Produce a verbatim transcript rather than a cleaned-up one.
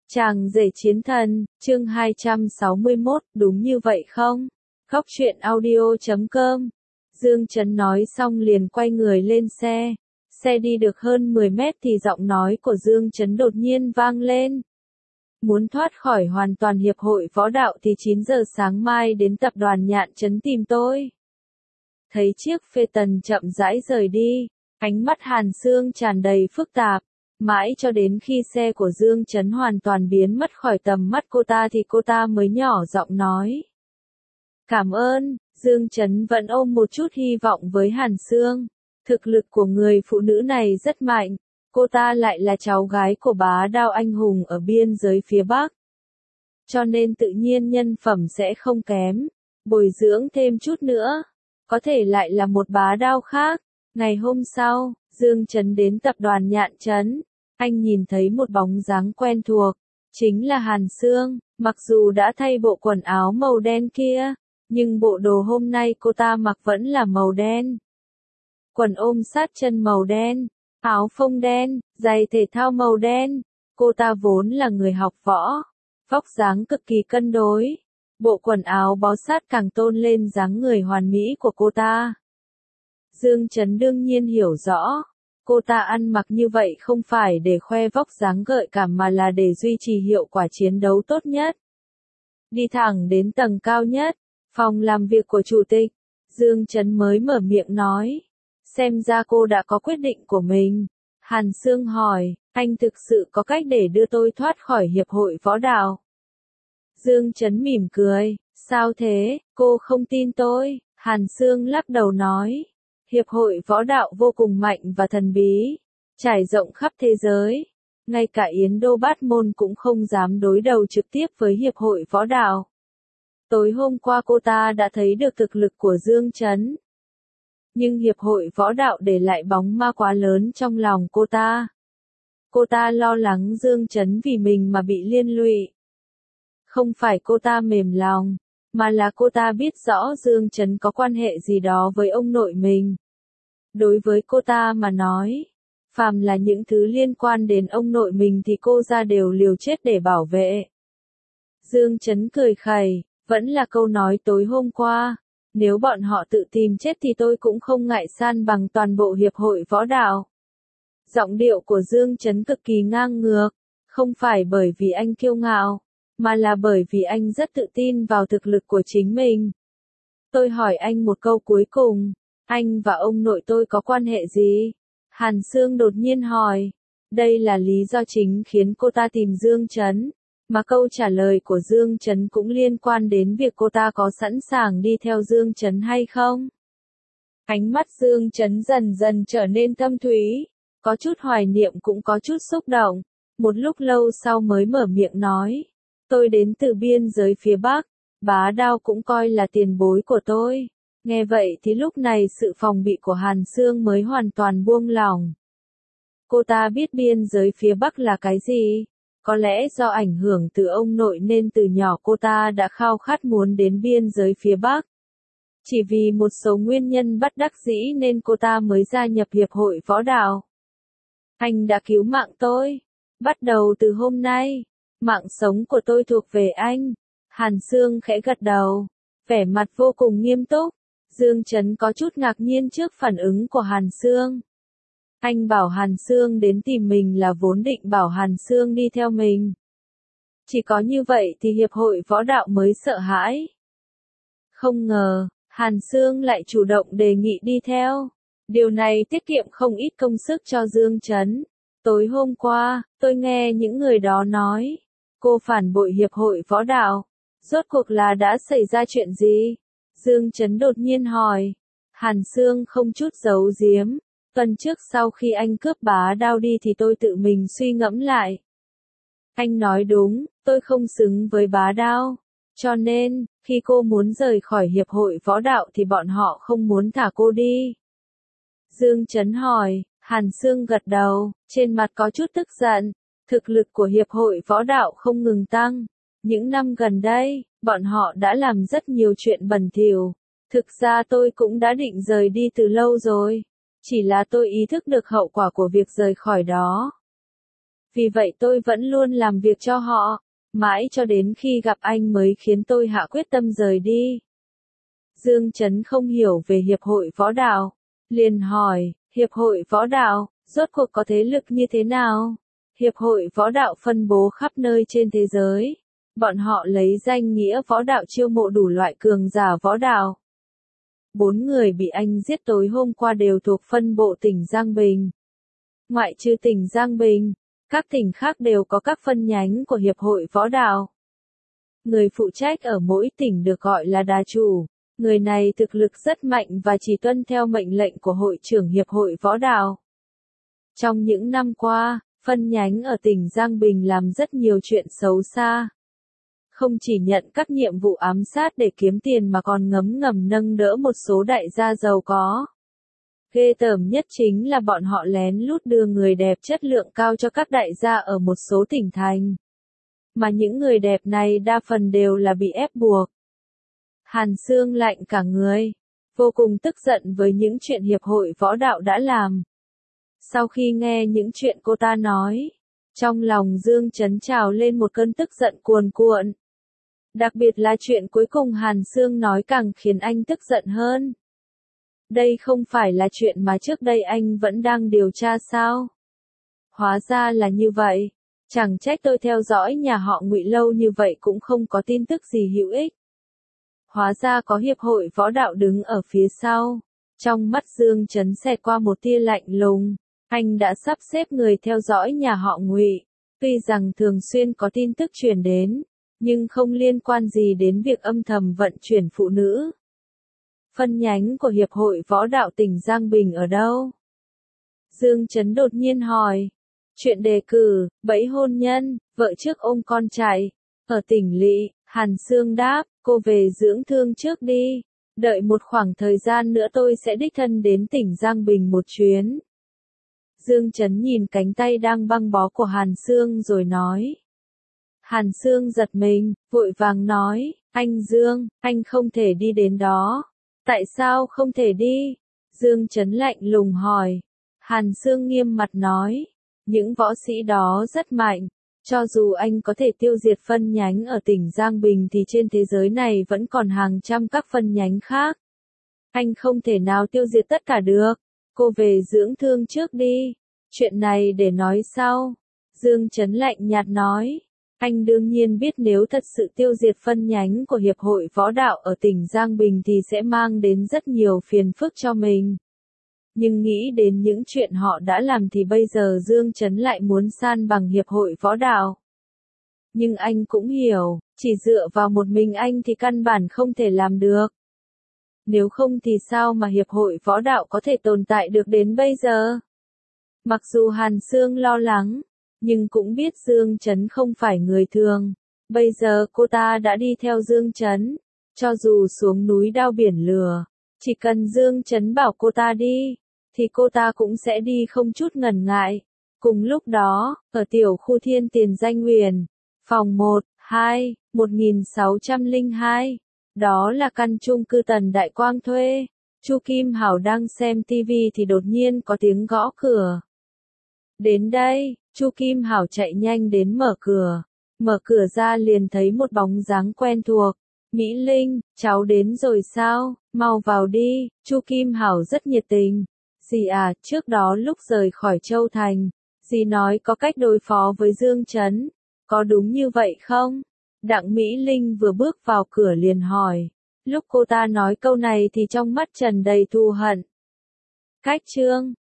Chàng rể chiến thần, chương hai trăm sáu mươi mốt, đúng như vậy không? Góc truyện audio chấm com. Dương Chấn nói xong liền quay người lên xe. Xe đi được hơn mười mét thì giọng nói của Dương Chấn đột nhiên vang lên. Muốn thoát khỏi hoàn toàn hiệp hội võ đạo thì chín giờ sáng mai đến tập đoàn Nhạn Trấn tìm tôi. Thấy chiếc phê tần chậm rãi rời đi, ánh mắt Hàn Sương tràn đầy phức tạp. Mãi cho đến khi xe của Dương Chấn hoàn toàn biến mất khỏi tầm mắt cô ta thì cô ta mới nhỏ giọng nói. Cảm ơn, Dương Chấn vẫn ôm một chút hy vọng với Hàn Sương. Thực lực của người phụ nữ này rất mạnh, cô ta lại là cháu gái của bá đao anh hùng ở biên giới phía Bắc. Cho nên tự nhiên nhân phẩm sẽ không kém, bồi dưỡng thêm chút nữa, có thể lại là một bá đao khác. Ngày hôm sau, Dương Chấn đến tập đoàn Nhạn Trấn. Anh nhìn thấy một bóng dáng quen thuộc, chính là Hàn Sương, mặc dù đã thay bộ quần áo màu đen kia, nhưng bộ đồ hôm nay cô ta mặc vẫn là màu đen. Quần ôm sát chân màu đen, áo phông đen, giày thể thao màu đen, cô ta vốn là người học võ, vóc dáng cực kỳ cân đối, bộ quần áo bó sát càng tôn lên dáng người hoàn mỹ của cô ta. Dương Chấn đương nhiên hiểu rõ. Cô ta ăn mặc như vậy không phải để khoe vóc dáng gợi cảm mà là để duy trì hiệu quả chiến đấu tốt nhất. Đi thẳng đến tầng cao nhất, phòng làm việc của chủ tịch, Dương Chấn mới mở miệng nói. Xem ra cô đã có quyết định của mình. Hàn Sương hỏi, anh thực sự có cách để đưa tôi thoát khỏi hiệp hội võ đạo? Dương Chấn mỉm cười, sao thế, cô không tin tôi? Hàn Sương lắc đầu nói. Hiệp hội võ đạo vô cùng mạnh và thần bí, trải rộng khắp thế giới. Ngay cả Yến Đô Bát Môn cũng không dám đối đầu trực tiếp với hiệp hội võ đạo. Tối hôm qua cô ta đã thấy được thực lực của Dương Chấn. Nhưng hiệp hội võ đạo để lại bóng ma quá lớn trong lòng cô ta. Cô ta lo lắng Dương Chấn vì mình mà bị liên lụy. Không phải cô ta mềm lòng, mà là cô ta biết rõ Dương Chấn có quan hệ gì đó với ông nội mình. Đối với cô ta mà nói, phàm là những thứ liên quan đến ông nội mình thì cô ra đều liều chết để bảo vệ. Dương Chấn cười khẩy, vẫn là câu nói tối hôm qua, nếu bọn họ tự tìm chết thì tôi cũng không ngại san bằng toàn bộ hiệp hội võ đạo. Giọng điệu của Dương Chấn cực kỳ ngang ngược, không phải bởi vì anh kiêu ngạo, mà là bởi vì anh rất tự tin vào thực lực của chính mình. Tôi hỏi anh một câu cuối cùng, anh và ông nội tôi có quan hệ gì? Hàn Sương đột nhiên hỏi. Đây là lý do chính khiến cô ta tìm Dương Chấn, mà câu trả lời của Dương Chấn cũng liên quan đến việc cô ta có sẵn sàng đi theo Dương Chấn hay không. Ánh mắt Dương Chấn dần dần trở nên thâm thúy, có chút hoài niệm cũng có chút xúc động, một lúc lâu sau mới mở miệng nói. Tôi đến từ biên giới phía Bắc, bá đao cũng coi là tiền bối của tôi. Nghe vậy thì lúc này sự phòng bị của Hàn Sương mới hoàn toàn buông lỏng. Cô ta biết biên giới phía Bắc là cái gì? Có lẽ do ảnh hưởng từ ông nội nên từ nhỏ cô ta đã khao khát muốn đến biên giới phía Bắc. Chỉ vì một số nguyên nhân bất đắc dĩ nên cô ta mới gia nhập hiệp hội võ đạo. Anh đã cứu mạng tôi. Bắt đầu từ hôm nay, mạng sống của tôi thuộc về anh. Hàn Sương khẽ gật đầu, vẻ mặt vô cùng nghiêm túc. Dương Chấn có chút ngạc nhiên trước phản ứng của Hàn Sương. Anh bảo Hàn Sương đến tìm mình là vốn định bảo Hàn Sương đi theo mình. Chỉ có như vậy thì hiệp hội võ đạo mới sợ hãi. Không ngờ, Hàn Sương lại chủ động đề nghị đi theo. Điều này tiết kiệm không ít công sức cho Dương Chấn. Tối hôm qua, tôi nghe những người đó nói, cô phản bội hiệp hội võ đạo. Rốt cuộc là đã xảy ra chuyện gì? Dương Chấn đột nhiên hỏi. Hàn Sương không chút giấu giếm. Tuần trước sau khi anh cướp bá đao đi thì tôi tự mình suy ngẫm lại. Anh nói đúng, tôi không xứng với bá đao. Cho nên, khi cô muốn rời khỏi hiệp hội võ đạo thì bọn họ không muốn thả cô đi. Dương Chấn hỏi. Hàn Sương gật đầu, trên mặt có chút tức giận. Thực lực của hiệp hội võ đạo không ngừng tăng. Những năm gần đây, bọn họ đã làm rất nhiều chuyện bẩn thỉu. Thực ra tôi cũng đã định rời đi từ lâu rồi. Chỉ là tôi ý thức được hậu quả của việc rời khỏi đó. Vì vậy tôi vẫn luôn làm việc cho họ, mãi cho đến khi gặp anh mới khiến tôi hạ quyết tâm rời đi. Dương Chấn không hiểu về Hiệp hội Võ đạo, liền hỏi, Hiệp hội Võ đạo, rốt cuộc có thế lực như thế nào? Hiệp hội Võ đạo phân bố khắp nơi trên thế giới. Bọn họ lấy danh nghĩa võ đạo chiêu mộ đủ loại cường giả võ đạo. Bốn người bị anh giết tối hôm qua đều thuộc phân bộ tỉnh Giang Bình. Ngoại trừ tỉnh Giang Bình, các tỉnh khác đều có các phân nhánh của Hiệp hội Võ đạo. Người phụ trách ở mỗi tỉnh được gọi là đà chủ. Người này thực lực rất mạnh và chỉ tuân theo mệnh lệnh của hội trưởng Hiệp hội Võ đạo. Trong những năm qua, phân nhánh ở tỉnh Giang Bình làm rất nhiều chuyện xấu xa. Không chỉ nhận các nhiệm vụ ám sát để kiếm tiền mà còn ngấm ngầm nâng đỡ một số đại gia giàu có. Ghê tởm nhất chính là bọn họ lén lút đưa người đẹp chất lượng cao cho các đại gia ở một số tỉnh thành. Mà những người đẹp này đa phần đều là bị ép buộc. Hàn Sương lạnh cả người, vô cùng tức giận với những chuyện Hiệp hội Võ đạo đã làm. Sau khi nghe những chuyện cô ta nói, trong lòng Dương Chấn trào lên một cơn tức giận cuồn cuộn. Đặc biệt là chuyện cuối cùng Hàn Sương nói càng khiến anh tức giận hơn. Đây không phải là chuyện mà trước đây anh vẫn đang điều tra sao? Hóa ra là như vậy. Chẳng trách tôi theo dõi nhà họ Ngụy lâu như vậy cũng không có tin tức gì hữu ích. Hóa ra có Hiệp hội Võ đạo đứng ở phía sau. Trong mắt Dương Chấn xẹt qua một tia lạnh lùng. Anh đã sắp xếp người theo dõi nhà họ Ngụy. Tuy rằng thường xuyên có tin tức truyền đến, nhưng không liên quan gì đến việc âm thầm vận chuyển phụ nữ. Phân nhánh của Hiệp hội Võ đạo tỉnh Giang Bình ở đâu? Dương Chấn đột nhiên hỏi. Chuyện đề cử, bẫy hôn nhân, vợ trước ôm con chạy. Ở tỉnh Lỵ, Hàn Sương đáp, cô về dưỡng thương trước đi. Đợi một khoảng thời gian nữa tôi sẽ đích thân đến tỉnh Giang Bình một chuyến. Dương Chấn nhìn cánh tay đang băng bó của Hàn Sương rồi nói. Hàn Sương giật mình, vội vàng nói, anh Dương, anh không thể đi đến đó. Tại sao không thể đi? Dương Chấn lạnh lùng hỏi. Hàn Sương nghiêm mặt nói, những võ sĩ đó rất mạnh. Cho dù anh có thể tiêu diệt phân nhánh ở tỉnh Giang Bình thì trên thế giới này vẫn còn hàng trăm các phân nhánh khác. Anh không thể nào tiêu diệt tất cả được. Cô về dưỡng thương trước đi. Chuyện này để nói sau. Dương Chấn lạnh nhạt nói. Anh đương nhiên biết nếu thật sự tiêu diệt phân nhánh của Hiệp hội Võ đạo ở tỉnh Giang Bình thì sẽ mang đến rất nhiều phiền phức cho mình. Nhưng nghĩ đến những chuyện họ đã làm thì bây giờ Dương Chấn lại muốn san bằng Hiệp hội Võ đạo. Nhưng anh cũng hiểu, chỉ dựa vào một mình anh thì căn bản không thể làm được. Nếu không thì sao mà Hiệp hội Võ đạo có thể tồn tại được đến bây giờ? Mặc dù Hàn Sương lo lắng, nhưng cũng biết Dương Chấn không phải người thường. Bây giờ cô ta đã đi theo Dương Chấn, cho dù xuống núi đao biển lửa, chỉ cần Dương Chấn bảo cô ta đi, thì cô ta cũng sẽ đi không chút ngần ngại. Cùng lúc đó, ở tiểu khu Thiên Tiền Danh Huyền, phòng một, hai, một nghìn sáu trăm lẻ hai, đó là căn chung cư Tần Đại Quang thuê. Chu Kim Hảo đang xem tivi thì đột nhiên có tiếng gõ cửa. Đến đây, Chu Kim Hảo chạy nhanh đến mở cửa. Mở cửa ra liền thấy một bóng dáng quen thuộc. Mỹ Linh, cháu đến rồi sao? Mau vào đi. Chu Kim Hảo rất nhiệt tình. Dì à, trước đó lúc rời khỏi Châu Thành, dì nói có cách đối phó với Dương Chấn. Có đúng như vậy không? Đặng Mỹ Linh vừa bước vào cửa liền hỏi. Lúc cô ta nói câu này thì trong mắt tràn đầy thù hận. Cách chương